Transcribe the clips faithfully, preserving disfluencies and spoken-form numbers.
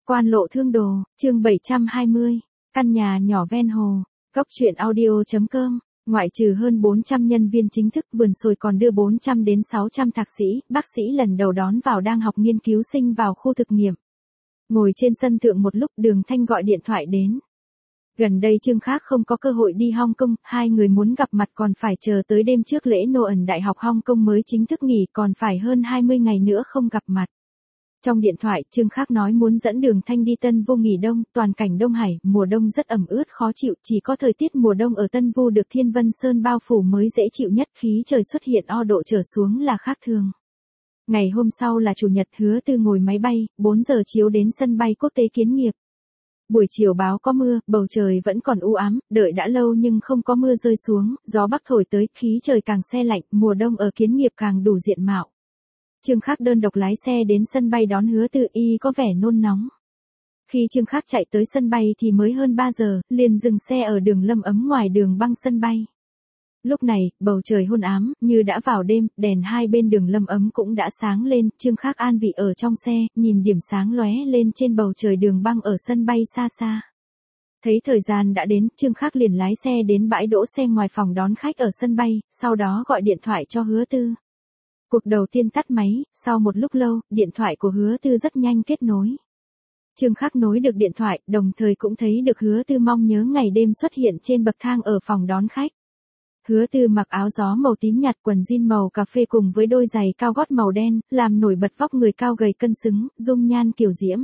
Quan lộ thương đồ, chương bảy trăm hai mươi, căn nhà nhỏ ven hồ, Cốc truyện audio chấm com, ngoại trừ hơn bốn trăm nhân viên chính thức, vườn sồi còn đưa bốn trăm đến sáu trăm thạc sĩ, bác sĩ lần đầu đón vào đang học nghiên cứu sinh vào khu thực nghiệm. Ngồi trên sân thượng một lúc, Đường Thanh gọi điện thoại đến. Gần đây Trương Khác không có cơ hội đi Hong Kong, hai người muốn gặp mặt còn phải chờ tới đêm trước lễ Noel Đại học Hong Kong mới chính thức nghỉ, còn phải hơn hai mươi ngày nữa không gặp mặt. Trong điện thoại, Trương Khác nói muốn dẫn Đường Thanh đi Tân Vu nghỉ đông, toàn cảnh Đông Hải, mùa đông rất ẩm ướt khó chịu, chỉ có thời tiết mùa đông ở Tân Vu được Thiên Vân Sơn bao phủ mới dễ chịu nhất, khí trời xuất hiện o độ trở xuống là khác thường. Ngày hôm sau là Chủ nhật, Hứa Tư ngồi máy bay, bốn giờ chiếu đến sân bay quốc tế Kiến Nghiệp. Buổi chiều báo có mưa, bầu trời vẫn còn u ám, đợi đã lâu nhưng không có mưa rơi xuống, gió bắc thổi tới, khí trời càng se lạnh, mùa đông ở Kiến Nghiệp càng đủ diện mạo. Trương Khác đơn độc lái xe đến sân bay đón Hứa Tư, y có vẻ nôn nóng. Khi Trương Khác chạy tới sân bay thì mới hơn ba giờ, liền dừng xe ở đường Lâm Ấm ngoài đường băng sân bay. Lúc này, bầu trời hôn ám, như đã vào đêm, đèn hai bên đường Lâm Ấm cũng đã sáng lên, Trương Khác an vị ở trong xe, nhìn điểm sáng lóe lên trên bầu trời đường băng ở sân bay xa xa. Thấy thời gian đã đến, Trương Khác liền lái xe đến bãi đỗ xe ngoài phòng đón khách ở sân bay, sau đó gọi điện thoại cho Hứa Tư. Cuộc đầu tiên tắt máy, sau một lúc lâu, điện thoại của Hứa Tư rất nhanh kết nối. Trương Khác nối được điện thoại, đồng thời cũng thấy được Hứa Tư mong nhớ ngày đêm xuất hiện trên bậc thang ở phòng đón khách. Hứa Tư mặc áo gió màu tím nhạt, quần jean màu cà phê cùng với đôi giày cao gót màu đen, làm nổi bật vóc người cao gầy cân xứng, dung nhan kiều diễm.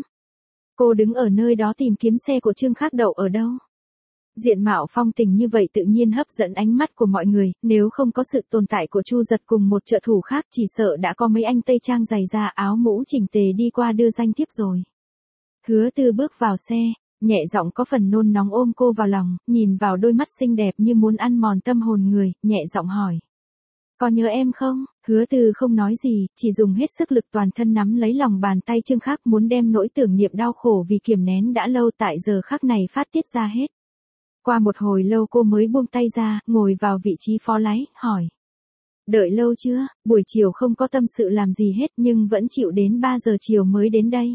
Cô đứng ở nơi đó tìm kiếm xe của Trương Khác đậu ở đâu. Diện mạo phong tình như vậy tự nhiên hấp dẫn ánh mắt của mọi người, nếu không có sự tồn tại của Chu Giật cùng một trợ thủ khác chỉ sợ đã có mấy anh tây trang giày da áo mũ chỉnh tề đi qua đưa danh thiếp rồi. Hứa Tư bước vào xe, nhẹ giọng có phần nôn nóng ôm cô vào lòng, nhìn vào đôi mắt xinh đẹp như muốn ăn mòn tâm hồn người, nhẹ giọng hỏi. Có nhớ em không? Hứa Tư không nói gì, chỉ dùng hết sức lực toàn thân nắm lấy lòng bàn tay Trương Khác, muốn đem nỗi tưởng niệm đau khổ vì kiềm nén đã lâu tại giờ khắc này phát tiết ra hết. Qua một hồi lâu cô mới buông tay ra, ngồi vào vị trí phó lái, hỏi. Đợi lâu chưa? Buổi chiều không có tâm sự làm gì hết nhưng vẫn chịu đến ba giờ chiều mới đến đây.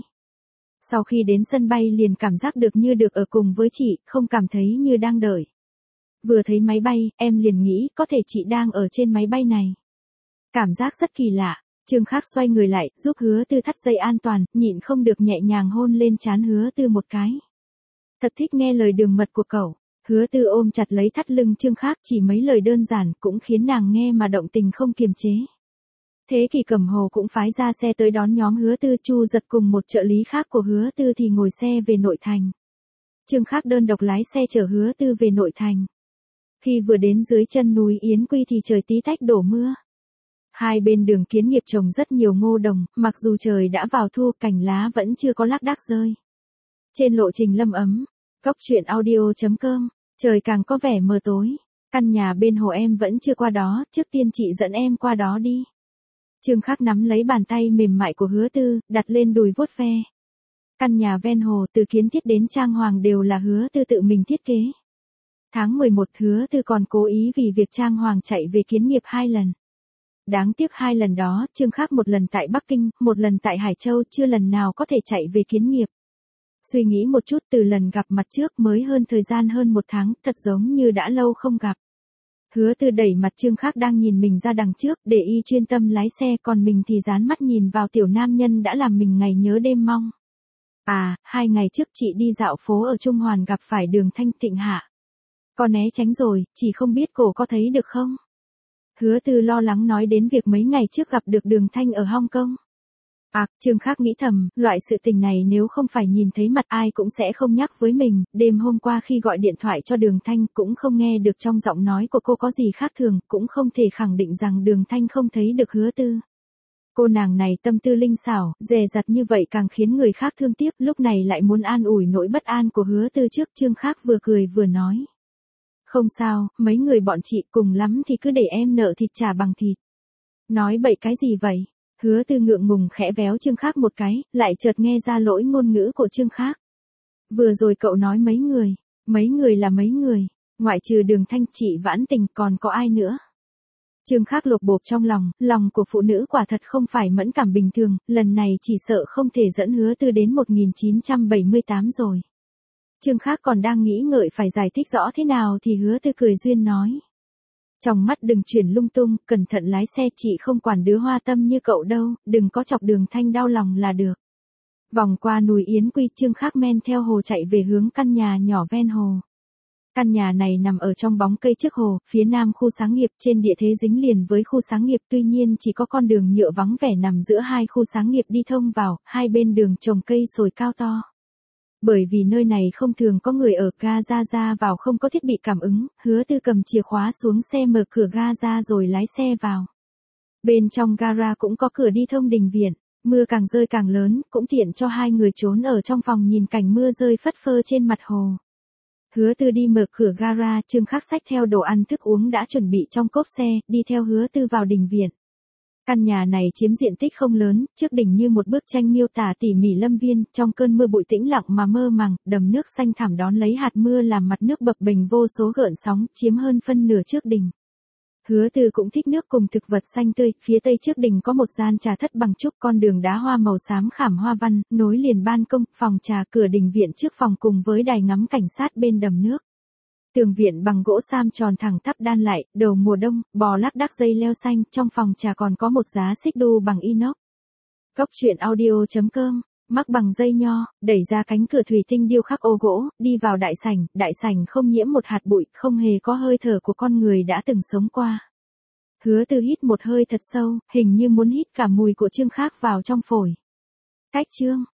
Sau khi đến sân bay liền cảm giác được như được ở cùng với chị, không cảm thấy như đang đợi. Vừa thấy máy bay, em liền nghĩ có thể chị đang ở trên máy bay này. Cảm giác rất kỳ lạ. Trương Khác xoay người lại, giúp Hứa Tư thắt dây an toàn, nhịn không được nhẹ nhàng hôn lên trán Hứa Tư một cái. Thật thích nghe lời đường mật của cậu. Hứa Tư ôm chặt lấy thắt lưng Trương Khác, chỉ mấy lời đơn giản cũng khiến nàng nghe mà động tình không kiềm chế. Thế Kỷ Cẩm Hồ cũng phái ra xe tới đón nhóm Hứa Tư, Chu Giật cùng một trợ lý khác của Hứa Tư thì ngồi xe về nội thành. Trương Khác đơn độc lái xe chở Hứa Tư về nội thành. Khi vừa đến dưới chân núi Yến Quy thì trời tí tách đổ mưa. Hai bên đường Kiến Nghiệp trồng rất nhiều ngô đồng, mặc dù trời đã vào thu, cành lá vẫn chưa có lác đác rơi. Trên lộ trình Lâm Ấm, Cốc truyện audio chấm com, trời càng có vẻ mờ tối. Căn nhà bên hồ em vẫn chưa qua đó, trước tiên chị dẫn em qua đó đi. Trương Khác nắm lấy bàn tay mềm mại của Hứa Tư, đặt lên đùi vuốt ve. Căn nhà ven hồ từ kiến thiết đến trang hoàng đều là Hứa Tư tự mình thiết kế. Tháng mười một Hứa Tư còn cố ý vì việc trang hoàng chạy về Kiến Nghiệp hai lần. Đáng tiếc hai lần đó, Trương Khác một lần tại Bắc Kinh, một lần tại Hải Châu, chưa lần nào có thể chạy về Kiến Nghiệp. Suy nghĩ một chút, từ lần gặp mặt trước mới hơn thời gian hơn một tháng, thật giống như đã lâu không gặp. Hứa Tư đẩy mặt Trương Khác đang nhìn mình ra đằng trước, để y chuyên tâm lái xe, còn mình thì dán mắt nhìn vào tiểu nam nhân đã làm mình ngày nhớ đêm mong. À, hai ngày trước chị đi dạo phố ở Trung Hoàn gặp phải Đường Thanh Tịnh Hạ. Con né tránh rồi, chỉ không biết cổ có thấy được không? Hứa Tư lo lắng nói đến việc mấy ngày trước gặp được Đường Thanh ở Hong Kong. À, Trương Khác nghĩ thầm, loại sự tình này nếu không phải nhìn thấy mặt ai cũng sẽ không nhắc với mình, đêm hôm qua khi gọi điện thoại cho Đường Thanh cũng không nghe được trong giọng nói của cô có gì khác thường, cũng không thể khẳng định rằng Đường Thanh không thấy được Hứa Tư. Cô nàng này tâm tư linh xảo, dè dặt như vậy càng khiến người khác thương tiếc, lúc này lại muốn an ủi nỗi bất an của Hứa Tư trước. Trương Khác vừa cười vừa nói. Không sao, mấy người bọn chị cùng lắm thì cứ để em nợ thịt trả bằng thịt. Nói bậy cái gì vậy? Hứa Tư ngượng ngùng khẽ véo Trương Khác một cái, lại chợt nghe ra lỗi ngôn ngữ của Trương Khác. Vừa rồi cậu nói mấy người, mấy người là mấy người, ngoại trừ Đường Thanh, chị Vãn Tình còn có ai nữa? Trương Khắc lột bột trong lòng, lòng của phụ nữ quả thật không phải mẫn cảm bình thường, lần này chỉ sợ không thể dẫn Hứa Tư đến một nghìn chín trăm bảy mươi tám rồi. Trương Khắc còn đang nghĩ ngợi phải giải thích rõ thế nào thì Hứa Tư cười duyên nói. Trong mắt đừng chuyển lung tung, cẩn thận lái xe, chị không quản đứa hoa tâm như cậu đâu, đừng có chọc Đường Thanh đau lòng là được. Vòng qua núi Yến Quy, Trương Khắc men theo hồ chạy về hướng căn nhà nhỏ ven hồ. Căn nhà này nằm ở trong bóng cây trước hồ, phía nam khu sáng nghiệp, trên địa thế dính liền với khu sáng nghiệp, tuy nhiên chỉ có con đường nhựa vắng vẻ nằm giữa hai khu sáng nghiệp đi thông vào, hai bên đường trồng cây sồi cao to. Bởi vì nơi này không thường có người ở, ga ra ra vào không có thiết bị cảm ứng, Hứa Tư cầm chìa khóa xuống xe mở cửa ga ra rồi lái xe vào. Bên trong gara cũng có cửa đi thông đình viện, mưa càng rơi càng lớn, cũng tiện cho hai người trốn ở trong phòng nhìn cảnh mưa rơi phất phơ trên mặt hồ. Hứa Tư đi mở cửa gara, Trương Khắc xách theo đồ ăn thức uống đã chuẩn bị trong cốp xe, đi theo Hứa Tư vào đình viện. Căn nhà này chiếm diện tích không lớn, trước đình như một bức tranh miêu tả tỉ mỉ lâm viên, trong cơn mưa bụi tĩnh lặng mà mơ màng, đầm nước xanh thẳm đón lấy hạt mưa làm mặt nước bập bềnh vô số gợn sóng, chiếm hơn phân nửa trước đình. Hứa Tư cũng thích nước cùng thực vật xanh tươi, phía tây trước đình có một gian trà thất bằng trúc, con đường đá hoa màu xám khảm hoa văn, nối liền ban công, phòng trà, cửa đình viện trước phòng cùng với đài ngắm cảnh sát bên đầm nước. Tường viện bằng gỗ sam tròn thẳng tắp đan lại, đầu mùa đông, bò lác đác dây leo xanh, trong phòng trà còn có một giá xích đu bằng inox. Cốc truyện audio chấm com, mắc bằng dây nho, đẩy ra cánh cửa thủy tinh điêu khắc ô gỗ, đi vào đại sảnh, đại sảnh không nhiễm một hạt bụi, không hề có hơi thở của con người đã từng sống qua. Hứa Tư hít một hơi thật sâu, hình như muốn hít cả mùi của Trương Khắc vào trong phổi. Cách chương